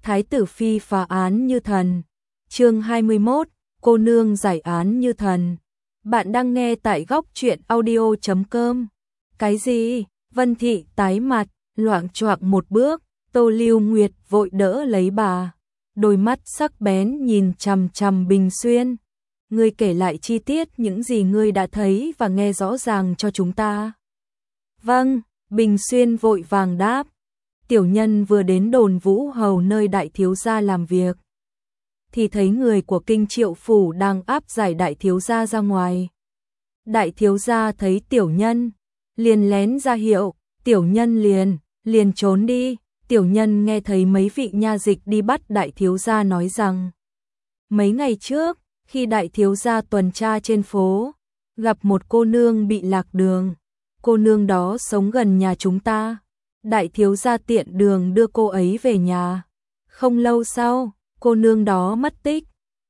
Thái tử phi phá án như thần. Chương 21, cô nương giải án như thần. Bạn đang nghe tại góc truyện audio.com. Cái gì? Vân Thị tái mặt, loạng choạng một bước, Tô Lưu Nguyệt vội đỡ lấy bà. Đôi mắt sắc bén nhìn chằm chằm Bình Xuyên. Ngươi kể lại chi tiết những gì ngươi đã thấy và nghe rõ ràng cho chúng ta. Vâng, Bình Xuyên vội vàng đáp. Tiểu nhân vừa đến đồn Vũ Hầu nơi đại thiếu gia làm việc, thì thấy người của Kinh Triệu phủ đang áp giải đại thiếu gia ra ngoài. Đại thiếu gia thấy tiểu nhân, liền lén ra hiệu, tiểu nhân liền trốn đi. Tiểu nhân nghe thấy mấy vị nha dịch đi bắt đại thiếu gia nói rằng, mấy ngày trước, khi đại thiếu gia tuần tra trên phố, gặp một cô nương bị lạc đường. Cô nương đó sống gần nhà chúng ta. Đại thiếu gia tiện đường đưa cô ấy về nhà. Không lâu sau, cô nương đó mất tích.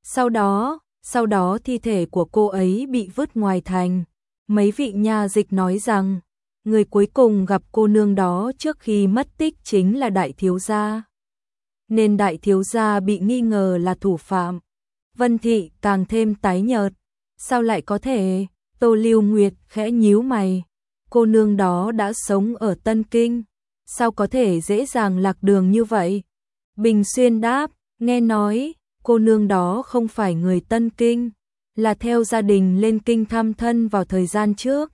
Sau đó thi thể của cô ấy bị vứt ngoài thành. Mấy vị nha dịch nói rằng, người cuối cùng gặp cô nương đó trước khi mất tích chính là đại thiếu gia. Nên đại thiếu gia bị nghi ngờ là thủ phạm. Vân Thị càng thêm tái nhợt. Sao lại có thể? Tô Lưu Nguyệt khẽ nhíu mày. Cô nương đó đã sống ở Tân Kinh. Sao có thể dễ dàng lạc đường như vậy? Bình Xuyên đáp, nghe nói, cô nương đó không phải người Tân Kinh, là theo gia đình lên Kinh thăm thân vào thời gian trước.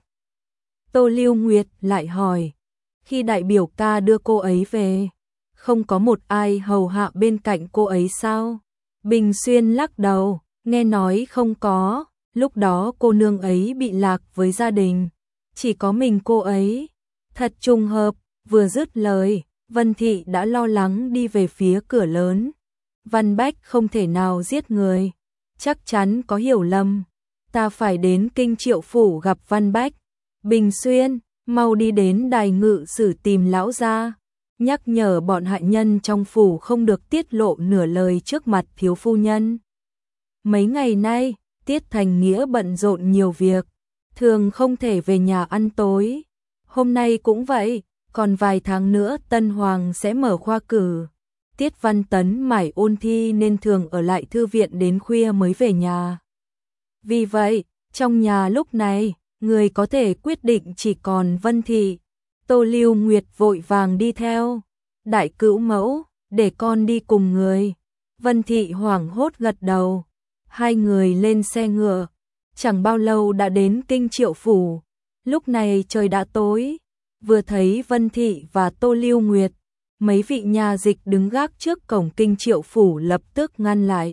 Tô Lưu Nguyệt lại hỏi, khi đại biểu ca đưa cô ấy về, không có một ai hầu hạ bên cạnh cô ấy sao? Bình Xuyên lắc đầu, nghe nói không có, lúc đó cô nương ấy bị lạc với gia đình, chỉ có mình cô ấy. Thật trùng hợp. Vừa dứt lời, Vân Thị đã lo lắng đi về phía cửa lớn. Văn Bách không thể nào giết người, chắc chắn có hiểu lầm. Ta phải đến Kinh Triệu phủ gặp Văn Bách. Bình Xuyên, mau đi đến đài ngự sử tìm lão gia, nhắc nhở bọn hạ nhân trong phủ không được tiết lộ nửa lời trước mặt thiếu phu nhân. Mấy ngày nay, Tiết Thành Nghĩa bận rộn nhiều việc, thường không thể về nhà ăn tối. Hôm nay cũng vậy. Còn vài tháng nữa Tân Hoàng sẽ mở khoa cử. Tiết Văn Tấn mải ôn thi nên thường ở lại thư viện đến khuya mới về nhà. Vì vậy, trong nhà lúc này, người có thể quyết định chỉ còn Vân Thị. Tô Lưu Nguyệt vội vàng đi theo. Đại cữu mẫu, để con đi cùng người. Vân Thị hoảng hốt gật đầu. Hai người lên xe ngựa. Chẳng bao lâu đã đến Kinh Triệu phủ. Lúc này trời đã tối. Vừa thấy Vân Thị và Tô Lưu Nguyệt, mấy vị nha dịch đứng gác trước cổng Kinh Triệu phủ lập tức ngăn lại.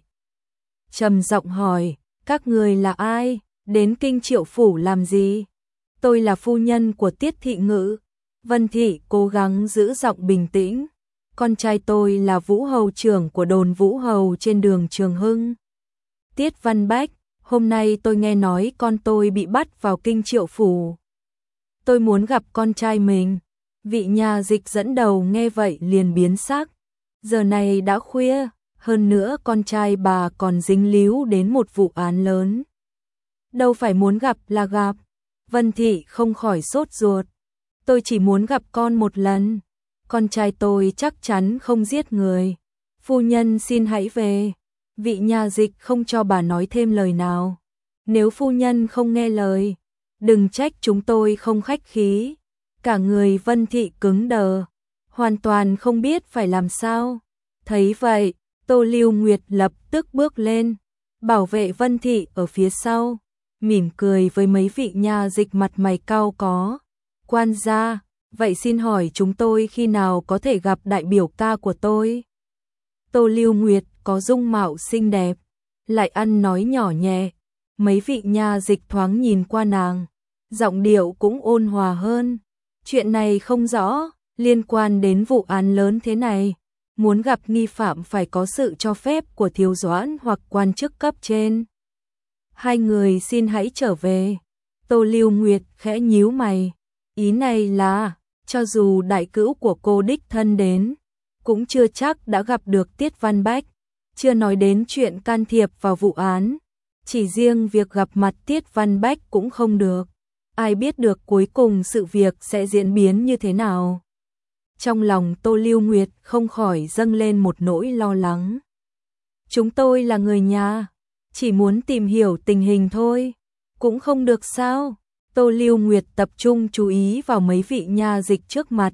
Trầm giọng hỏi, các người là ai, đến Kinh Triệu phủ làm gì? Tôi là phu nhân của Tiết Thị Ngự. Vân Thị cố gắng giữ giọng bình tĩnh. Con trai tôi là Vũ Hầu trưởng của đồn Vũ Hầu trên đường Trường Hưng. Tiết Văn Bách, hôm nay tôi nghe nói con tôi bị bắt vào Kinh Triệu phủ. Tôi muốn gặp con trai mình. Vị nhà dịch dẫn đầu nghe vậy liền biến sắc. Giờ này đã khuya, hơn nữa con trai bà còn dính líu đến một vụ án lớn. Đâu phải muốn gặp là gặp. Vân Thị không khỏi sốt ruột. Tôi chỉ muốn gặp con một lần. Con trai tôi chắc chắn không giết người. Phu nhân xin hãy về. Vị nhà dịch không cho bà nói thêm lời nào. Nếu phu nhân không nghe lời, đừng trách chúng tôi không khách khí. Cả người Vân Thị cứng đờ, hoàn toàn không biết phải làm sao. Thấy vậy, Tô Lưu Nguyệt lập tức bước lên, bảo vệ Vân Thị ở phía sau, mỉm cười với mấy vị nha dịch mặt mày cau có. Quan gia, vậy xin hỏi chúng tôi khi nào có thể gặp đại biểu ca của tôi? Tô Lưu Nguyệt có dung mạo xinh đẹp, lại ăn nói nhỏ nhẹ. Mấy vị nha dịch thoáng nhìn qua nàng, giọng điệu cũng ôn hòa hơn. Chuyện này không rõ, liên quan đến vụ án lớn thế này, muốn gặp nghi phạm phải có sự cho phép của thiếu doãn hoặc quan chức cấp trên. Hai người xin hãy trở về. Tô Lưu Nguyệt khẽ nhíu mày, ý này là, cho dù đại cữu của cô đích thân đến, cũng chưa chắc đã gặp được Tiết Văn Bách, chưa nói đến chuyện can thiệp vào vụ án. Chỉ riêng việc gặp mặt Tiết Văn Bách cũng không được. Ai biết được cuối cùng sự việc sẽ diễn biến như thế nào. Trong lòng Tô Lưu Nguyệt không khỏi dâng lên một nỗi lo lắng. Chúng tôi là người nhà, chỉ muốn tìm hiểu tình hình thôi, cũng không được sao? Tô Lưu Nguyệt tập trung chú ý vào mấy vị nha dịch trước mặt.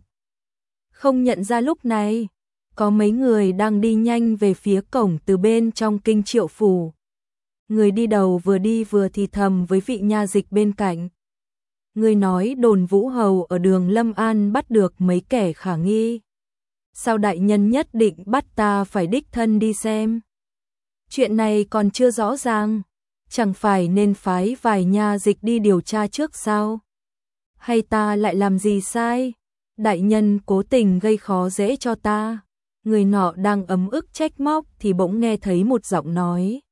Không nhận ra lúc này, có mấy người đang đi nhanh về phía cổng từ bên trong Kinh Triệu phủ. Người đi đầu vừa đi vừa thì thầm với vị nha dịch bên cạnh. Người nói đồn Vũ Hầu ở đường Lâm An bắt được mấy kẻ khả nghi. Sao đại nhân nhất định bắt ta phải đích thân đi xem? Chuyện này còn chưa rõ ràng, chẳng phải nên phái vài nha dịch đi điều tra trước sao? Hay ta lại làm gì sai? Đại nhân cố tình gây khó dễ cho ta. Người nọ đang ấm ức trách móc thì bỗng nghe thấy một giọng nói.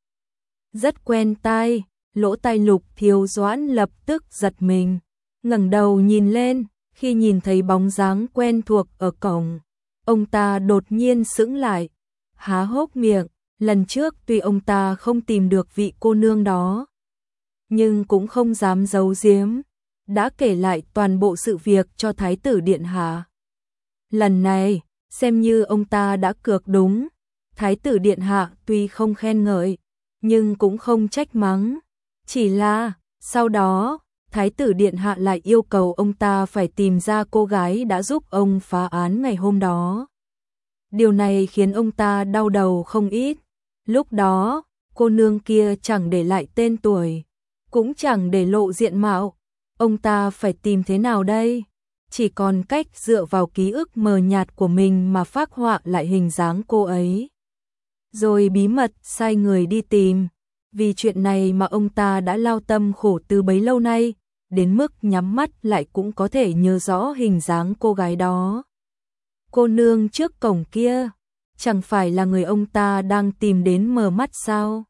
Rất quen tai, lỗ tai Lục Thiếu Doãn lập tức giật mình. Ngẩng đầu nhìn lên, khi nhìn thấy bóng dáng quen thuộc ở cổng, ông ta đột nhiên sững lại, há hốc miệng. Lần trước tuy ông ta không tìm được vị cô nương đó, nhưng cũng không dám giấu giếm, đã kể lại toàn bộ sự việc cho Thái tử điện hạ. Lần này, xem như ông ta đã cược đúng, Thái tử điện hạ tuy không khen ngợi, nhưng cũng không trách mắng. Chỉ là, sau đó, Thái tử điện hạ lại yêu cầu ông ta phải tìm ra cô gái đã giúp ông phá án ngày hôm đó. Điều này khiến ông ta đau đầu không ít. Lúc đó, cô nương kia chẳng để lại tên tuổi, cũng chẳng để lộ diện mạo. Ông ta phải tìm thế nào đây? Chỉ còn cách dựa vào ký ức mờ nhạt của mình mà phác họa lại hình dáng cô ấy. Rồi bí mật sai người đi tìm. Vì chuyện này mà ông ta đã lao tâm khổ từ bấy lâu nay, đến mức nhắm mắt lại cũng có thể nhớ rõ hình dáng cô gái đó. Cô nương trước cổng kia, chẳng phải là người ông ta đang tìm đến mờ mắt sao?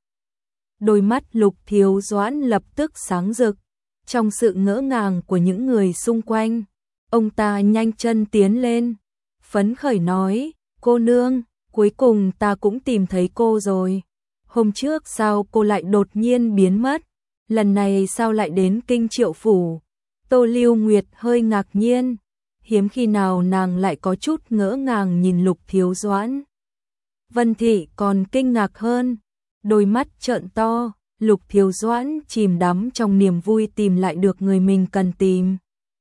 Đôi mắt Lục Thiếu Doãn lập tức sáng rực, trong sự ngỡ ngàng của những người xung quanh. Ông ta nhanh chân tiến lên, phấn khởi nói, cô nương, cuối cùng ta cũng tìm thấy cô rồi. Hôm trước sao cô lại đột nhiên biến mất? Lần này sao lại đến Kinh Triệu phủ? Tô Lưu Nguyệt hơi ngạc nhiên, hiếm khi nào nàng lại có chút ngỡ ngàng nhìn Lục Thiếu Doãn. Vân Thị còn kinh ngạc hơn, đôi mắt trợn to. Lục Thiếu Doãn chìm đắm trong niềm vui tìm lại được người mình cần tìm.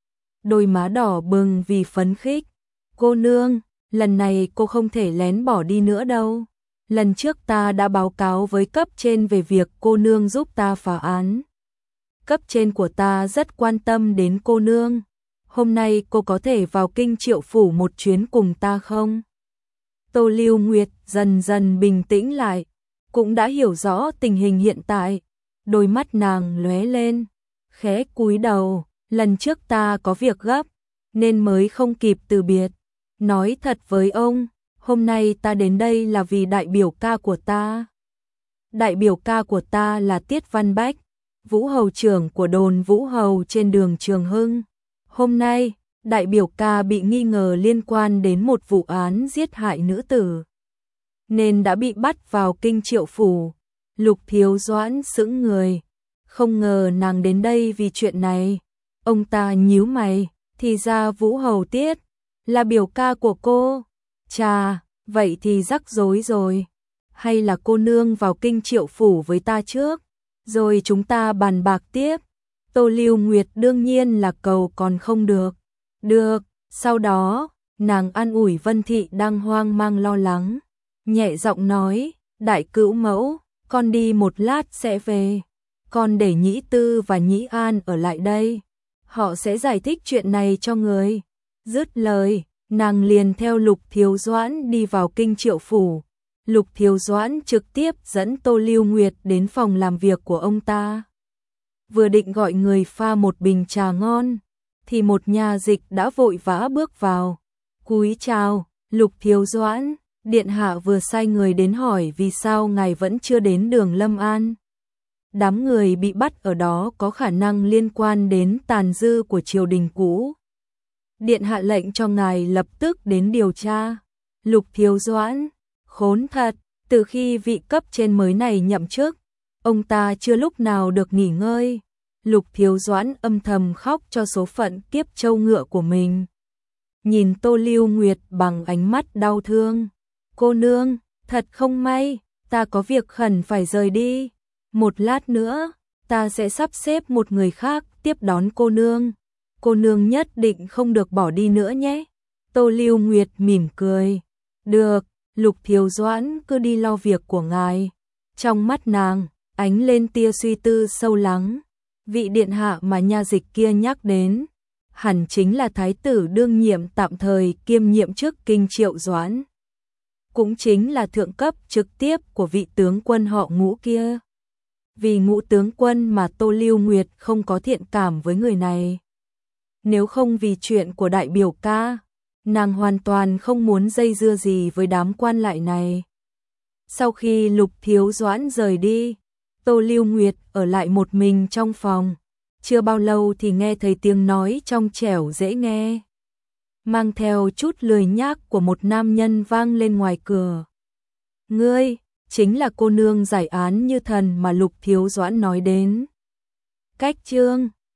Đôi má đỏ bừng vì phấn khích. Cô nương, lần này cô không thể lén bỏ đi nữa đâu. Lần trước ta đã báo cáo với cấp trên về việc cô nương giúp ta phá án. Cấp trên của ta rất quan tâm đến cô nương. Hôm nay cô có thể vào Kinh Triệu phủ một chuyến cùng ta không? Tô Lưu Nguyệt dần dần bình tĩnh lại, cũng đã hiểu rõ tình hình hiện tại. Đôi mắt nàng lóe lên, khẽ cúi đầu, lần trước ta có việc gấp, nên mới không kịp từ biệt. Nói thật với ông, hôm nay ta đến đây là vì đại biểu ca của ta. Đại biểu ca của ta là Tiết Văn Bách, Vũ Hầu trưởng của đồn Vũ Hầu trên đường Trường Hưng. Hôm nay, đại biểu ca bị nghi ngờ liên quan đến một vụ án giết hại nữ tử, nên đã bị bắt vào Kinh Triệu phủ. Lục Thiếu Doãn sững người, không ngờ nàng đến đây vì chuyện này. Ông ta nhíu mày, thì ra Vũ Hầu Tiết là biểu ca của cô. Chà, vậy thì rắc rối rồi. Hay là cô nương vào Kinh Triệu phủ với ta trước, rồi chúng ta bàn bạc tiếp. Tô Lưu Nguyệt đương nhiên là cầu còn không được. Được, sau đó, nàng an ủi Vân Thị đang hoang mang lo lắng, nhẹ giọng nói, đại cữu mẫu, con đi một lát sẽ về. Con để Nhĩ Tư và Nhĩ An ở lại đây, họ sẽ giải thích chuyện này cho người. Dứt lời, nàng liền theo Lục Thiếu Doãn đi vào Kinh Triệu phủ. Lục Thiếu Doãn trực tiếp dẫn Tô Lưu Nguyệt đến phòng làm việc của ông ta. Vừa định gọi người pha một bình trà ngon, thì một nha dịch đã vội vã bước vào. Cúi chào, Lục Thiếu Doãn, điện hạ vừa sai người đến hỏi vì sao ngài vẫn chưa đến đường Lâm An. Đám người bị bắt ở đó có khả năng liên quan đến tàn dư của triều đình cũ. Điện hạ lệnh cho ngài lập tức đến điều tra. Lục Thiếu Doãn, khốn thật, từ khi vị cấp trên mới này nhậm chức, ông ta chưa lúc nào được nghỉ ngơi. Lục Thiếu Doãn âm thầm khóc cho số phận kiếp trâu ngựa của mình. nhìn Tô Lưu Nguyệt bằng ánh mắt đau thương. Cô nương, thật không may, ta có việc khẩn phải rời đi. Một lát nữa, ta sẽ sắp xếp một người khác tiếp đón cô nương. Cô nương nhất định không được bỏ đi nữa nhé. Tô Lưu Nguyệt mỉm cười. Được, Lục Thiếu Doãn cứ đi lo việc của ngài. Trong mắt nàng, ánh lên tia suy tư sâu lắng. Vị điện hạ mà nha dịch kia nhắc đến, hẳn chính là thái tử đương nhiệm tạm thời kiêm nhiệm chức kinh Triệu Doãn. Cũng chính là thượng cấp trực tiếp của vị tướng quân họ Ngũ kia. Vì Ngũ tướng quân mà Tô Lưu Nguyệt không có thiện cảm với người này. Nếu không vì chuyện của đại biểu ca, nàng hoàn toàn không muốn dây dưa gì với đám quan lại này. Sau khi Lục Thiếu Doãn rời đi, Tô Lưu Nguyệt ở lại một mình trong phòng. Chưa bao lâu thì nghe thấy tiếng nói trong trẻo dễ nghe, mang theo chút lười nhác của một nam nhân vang lên ngoài cửa. Ngươi, chính là cô nương giải án như thần mà Lục Thiếu Doãn nói đến. Cách chương